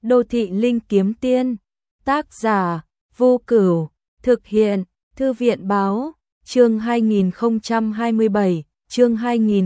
Đô thị linh kiếm tiên, tác giả Vô Cửu, thực hiện Thư viện báo, chương 2027, chương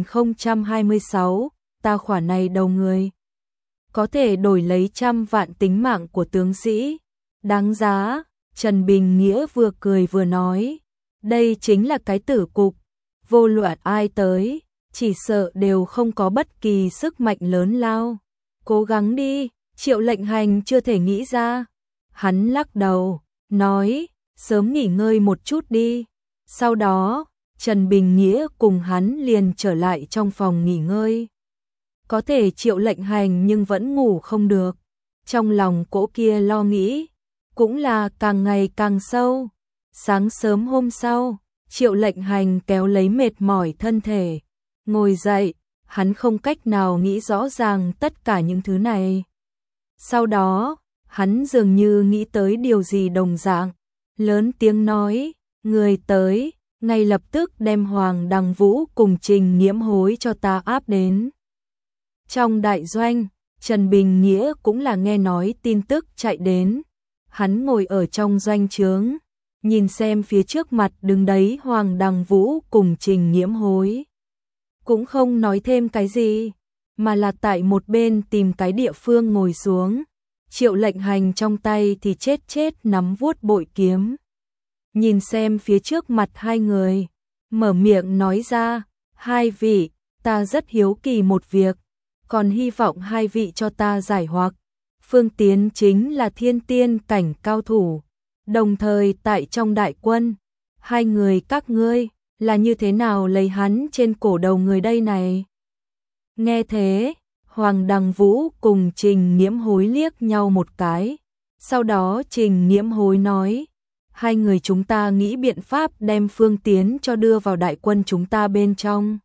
2026, ta khỏa này đầu người. Có thể đổi lấy trăm vạn tính mạng của tướng sĩ, đáng giá. Trần Bình Nghĩa vừa cười vừa nói, đây chính là cái tử cục, vô luận ai tới, chỉ sợ đều không có bất kỳ sức mạnh lớn lao. Cố gắng đi, Triệu Lệnh Hành chưa thể nghĩ ra. Hắn lắc đầu, nói, sớm nghỉ ngơi một chút đi. Sau đó, Trần Bình Nghĩa cùng hắn liền trở lại trong phòng nghỉ ngơi. Có thể Triệu Lệnh Hành nhưng vẫn ngủ không được. Trong lòng cỗ kia lo nghĩ, cũng là càng ngày càng sâu. Sáng sớm hôm sau, Triệu Lệnh Hành kéo lấy mệt mỏi thân thể, ngồi dậy, hắn không cách nào nghĩ rõ ràng tất cả những thứ này. Sau đó, hắn dường như nghĩ tới điều gì đồng dạng, lớn tiếng nói, người tới, ngay lập tức đem Hoàng Đằng Vũ cùng Trình Nghiễm Hối cho ta áp đến. Trong đại doanh, Trần Bình Nghĩa cũng là nghe nói tin tức chạy đến. Hắn ngồi ở trong doanh trướng, nhìn xem phía trước mặt đứng đấy Hoàng Đằng Vũ cùng Trình Nghiễm Hối. Cũng không nói thêm cái gì, mà là tại một bên tìm cái địa phương ngồi xuống. Triệu Lệnh Hành trong tay thì chết nắm vuốt bội kiếm. Nhìn xem phía trước mặt hai người, mở miệng nói ra, hai vị, ta rất hiếu kỳ một việc, còn hy vọng hai vị cho ta giải hoặc. Phương Tiến chính là thiên tiên cảnh cao thủ, đồng thời tại trong đại quân, hai người các ngươi là như thế nào lấy hắn trên cổ đầu người đây này? Nghe thế, Hoàng Đằng Vũ cùng Trình Nghiễm Hối liếc nhau một cái, sau đó Trình Nghiễm Hối nói, hai người chúng ta nghĩ biện pháp đem Phương Tiến cho đưa vào đại quân chúng ta bên trong.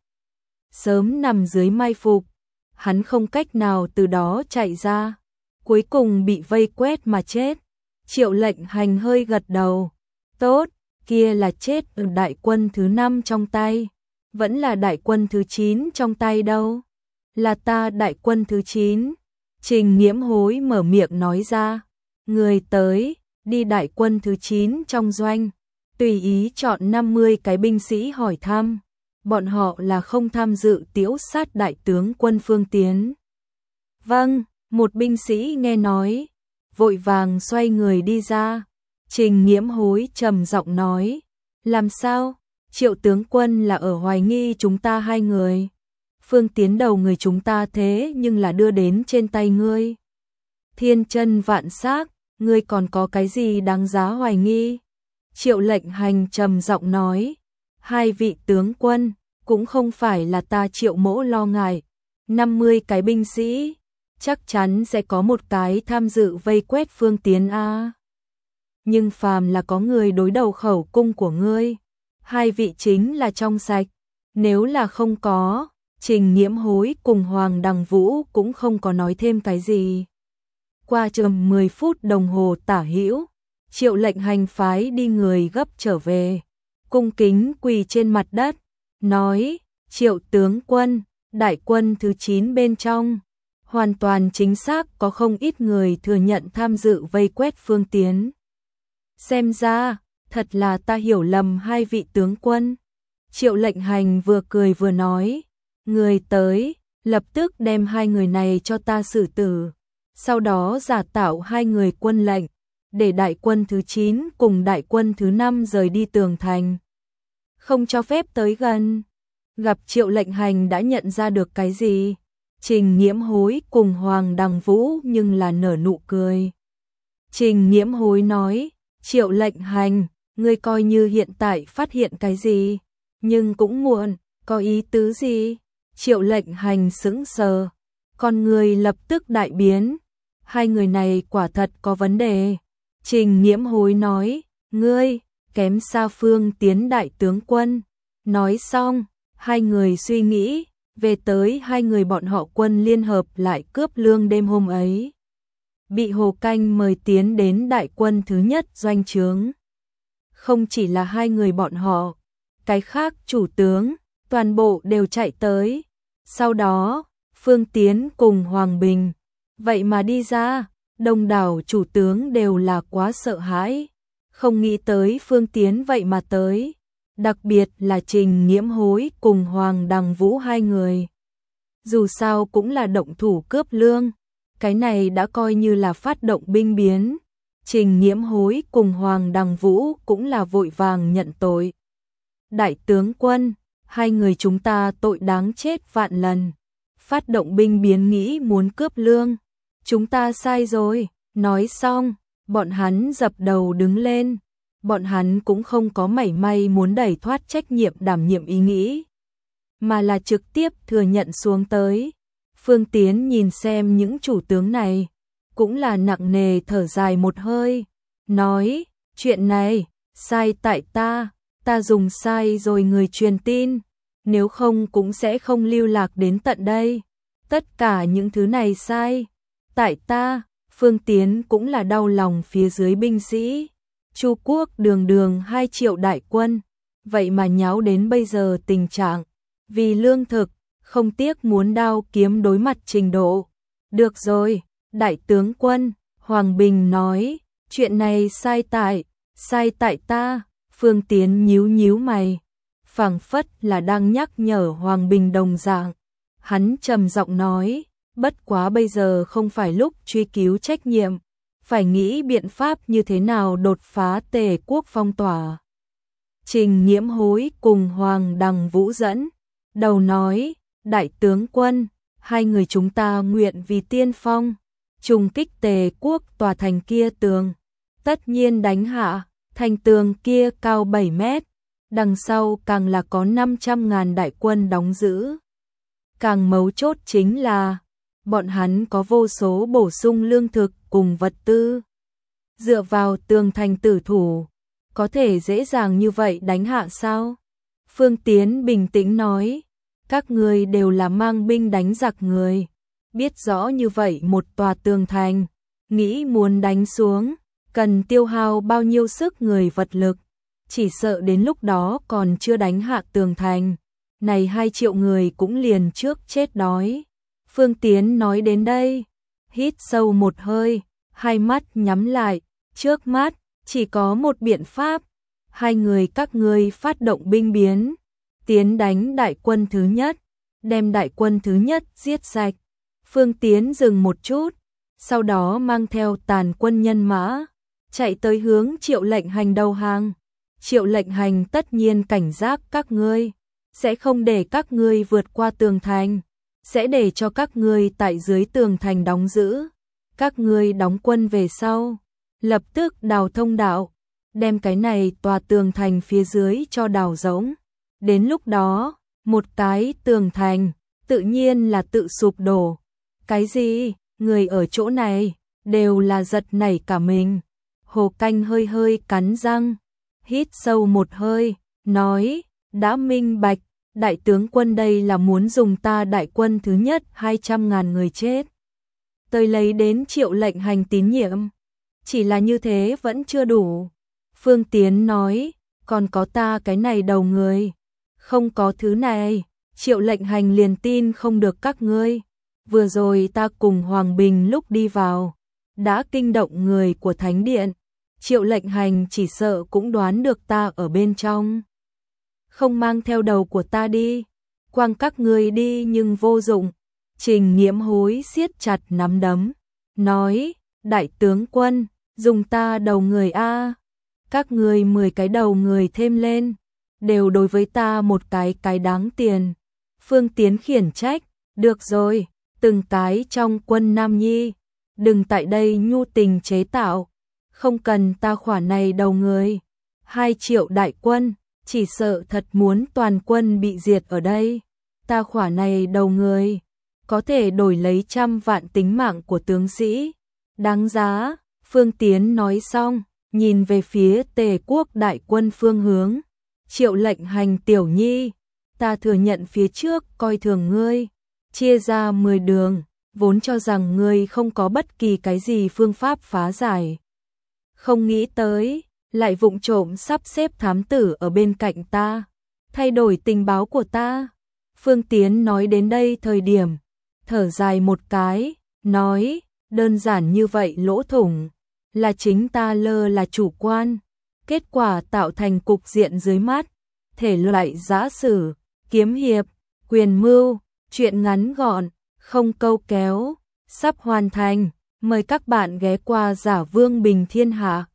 Sớm nằm dưới mai phục, hắn không cách nào từ đó chạy ra, cuối cùng bị vây quét mà chết. Triệu Lệnh Hành hơi gật đầu, tốt, kia là chết ở đại quân thứ 5 trong tay, vẫn là đại quân thứ 9 trong tay đâu. Là ta đại quân thứ 9. Trình Nghiễm Hối mở miệng nói ra, người tới, đi đại quân thứ 9 trong doanh, tùy ý chọn 50 cái binh sĩ hỏi thăm, bọn họ là không tham dự tiễu sát đại tướng quân Phương Tiến. Vâng, một binh sĩ nghe nói, vội vàng xoay người đi ra. Trình Nghiễm Hối trầm giọng nói, làm sao, Triệu tướng quân là ở hoài nghi chúng ta hai người. Phương Tiến đầu người chúng ta thế nhưng là đưa đến trên tay ngươi. Thiên chân vạn xác, ngươi còn có cái gì đáng giá hoài nghi? Triệu Lệnh Hành trầm giọng nói, hai vị tướng quân, cũng không phải là ta Triệu mỗ lo ngại. 50 cái binh sĩ, chắc chắn sẽ có một cái tham dự vây quét Phương Tiến a. Nhưng phàm là có người đối đầu khẩu cung của ngươi, hai vị chính là trong sạch, nếu là không có, Trình Nghiễm Hối cùng Hoàng Đằng Vũ cũng không có nói thêm cái gì. Qua chừng 10 phút đồng hồ tả hữu, Triệu Lệnh Hành phái đi người gấp trở về, cung kính quỳ trên mặt đất, nói, Triệu tướng quân, đại quân thứ 9 bên trong, hoàn toàn chính xác có không ít người thừa nhận tham dự vây quét Phương Tiến. Xem ra, thật là ta hiểu lầm hai vị tướng quân. Triệu Lệnh Hành vừa cười vừa nói, người tới, lập tức đem hai người này cho ta xử tử, sau đó giả tạo hai người quân lệnh, để đại quân thứ 9 cùng đại quân thứ 5 rời đi tường thành, không cho phép tới gần. Gặp Triệu Lệnh Hành đã nhận ra được cái gì, Trình Nghiễm Hối cùng Hoàng Đằng Vũ nhưng là nở nụ cười. Trình Nghiễm Hối nói, Triệu Lệnh Hành, ngươi coi như hiện tại phát hiện cái gì, nhưng cũng muộn, có ý tứ gì? Triệu Lệnh Hành sững sờ, con người lập tức đại biến, hai người này quả thật có vấn đề. Trình Nghiễm Hối nói, ngươi, kém xa Phương Tiến đại tướng quân. Nói xong, hai người suy nghĩ, về tới hai người bọn họ quân liên hợp lại cướp lương đêm hôm ấy. Bị Hồ Canh mời tiến đến đại quân thứ nhất doanh trướng. Không chỉ là hai người bọn họ, cái khác chủ tướng, toàn bộ đều chạy tới. Sau đó, Phương Tiến cùng Hoàng Bình, vậy mà đi ra, Đông đảo chủ tướng đều là quá sợ hãi, không nghĩ tới Phương Tiến vậy mà tới, đặc biệt là Trình Nghiễm Hối cùng Hoàng Đằng Vũ hai người. Dù sao cũng là động thủ cướp lương, cái này đã coi như là phát động binh biến. Trình Nghiễm Hối cùng Hoàng Đằng Vũ cũng là vội vàng nhận tội. Đại tướng quân, hai người chúng ta tội đáng chết vạn lần. Phát động binh biến nghĩ muốn cướp lương, chúng ta sai rồi. Nói xong, bọn hắn dập đầu đứng lên. Bọn hắn cũng không có mảy may muốn đẩy thoát trách nhiệm đảm nhiệm ý nghĩ, mà là trực tiếp thừa nhận xuống tới. Phương Tiến nhìn xem những chủ tướng này, cũng là nặng nề thở dài một hơi, nói, chuyện này, sai tại ta dùng sai rồi người truyền tin, nếu không cũng sẽ không lưu lạc đến tận đây. Tất cả những thứ này sai tại ta. Phương Tiến cũng là đau lòng phía dưới binh sĩ. Chu quốc đường đường 2 triệu đại quân, vậy mà nháo đến bây giờ tình trạng, vì lương thực, không tiếc muốn đao kiếm đối mặt trình độ. Được rồi, đại tướng quân, Hoàng Bình nói, chuyện này sai tại ta. Phương Tiến nhíu nhíu mày, phảng phất là đang nhắc nhở Hoàng Bình đồng dạng. Hắn trầm giọng nói, bất quá bây giờ không phải lúc truy cứu trách nhiệm, phải nghĩ biện pháp như thế nào đột phá Tề quốc phong tỏa. Trình Nghiễm Hối cùng Hoàng Đằng Vũ dẫn đầu nói, đại tướng quân, hai người chúng ta nguyện vì tiên phong, trùng kích Tề quốc tòa thành kia tường, tất nhiên đánh hạ. Thành tường kia cao 7 mét, đằng sau càng là có 500.000 đại quân đóng giữ. Càng mấu chốt chính là, bọn hắn có vô số bổ sung lương thực cùng vật tư. Dựa vào tường thành tử thủ, có thể dễ dàng như vậy đánh hạ sao? Phương Tiến bình tĩnh nói, các người đều là mang binh đánh giặc người, biết rõ như vậy một tòa tường thành, nghĩ muốn đánh xuống, cần tiêu hao bao nhiêu sức người vật lực, chỉ sợ đến lúc đó còn chưa đánh hạ tường thành, này 2 triệu người cũng liền trước chết đói. Phương Tiến nói đến đây, hít sâu một hơi, hai mắt nhắm lại, trước mắt chỉ có một biện pháp, hai người các ngươi phát động binh biến, tiến đánh đại quân thứ nhất, đem đại quân thứ nhất giết sạch. Phương Tiến dừng một chút, sau đó mang theo tàn quân nhân mã, chạy tới hướng Triệu Lệnh Hành đầu hàng. Triệu Lệnh Hành tất nhiên cảnh giác các ngươi, sẽ không để các ngươi vượt qua tường thành, sẽ để cho các ngươi tại dưới tường thành đóng giữ. Các ngươi đóng quân về sau, lập tức đào thông đạo, đem cái này tòa tường thành phía dưới cho đào rỗng. Đến lúc đó, một cái tường thành, tự nhiên là tự sụp đổ. Cái gì? Người ở chỗ này, đều là giật nảy cả mình. Hồ Canh hơi hơi cắn răng, hít sâu một hơi, nói, đã minh bạch, đại tướng quân đây là muốn dùng ta đại quân thứ nhất 200.000 người chết tới lấy đến Triệu Lệnh Hành tín nhiệm. Chỉ là như thế vẫn chưa đủ. Phương Tiến nói, còn có ta cái này đầu người. Không có thứ này, Triệu Lệnh Hành liền tin không được các ngươi. Vừa rồi ta cùng Hoàng Bình lúc đi vào, đã kinh động người của Thánh Điện. Triệu Lệnh Hành chỉ sợ cũng đoán được ta ở bên trong. Không mang theo đầu của ta đi, quăng các ngươi đi nhưng vô dụng. Trình Nghiễm Hối siết chặt nắm đấm, nói, đại tướng quân, dùng ta đầu người a, các ngươi 10 cái đầu người thêm lên, đều đối với ta một cái đáng tiền. Phương Tiến khiển trách, được rồi, từng cái trong quân Nam Nhi, đừng tại đây nhu tình chế tạo, không cần ta khoản này đầu người. 2 triệu đại quân, chỉ sợ thật muốn toàn quân bị diệt ở đây. Ta khoản này đầu người, có thể đổi lấy 100 vạn tính mạng của tướng sĩ. Đáng giá. Phương Tiến nói xong, nhìn về phía Tề quốc đại quân phương hướng. Triệu Lệnh Hành tiểu nhi, ta thừa nhận phía trước coi thường ngươi, chia ra 10 đường, vốn cho rằng ngươi không có bất kỳ cái gì phương pháp phá giải. Không nghĩ tới, lại vụng trộm sắp xếp thám tử ở bên cạnh ta, thay đổi tình báo của ta. Phương Tiến nói đến đây thời điểm, thở dài một cái, nói, đơn giản như vậy lỗ thủng, là chính ta lơ là chủ quan, kết quả tạo thành cục diện dưới mắt, thể loại giã sử, kiếm hiệp, quyền mưu, truyện ngắn gọn, không câu kéo, sắp hoàn thành, mời các bạn ghé qua Giả Vương Bình Thiên Hạ.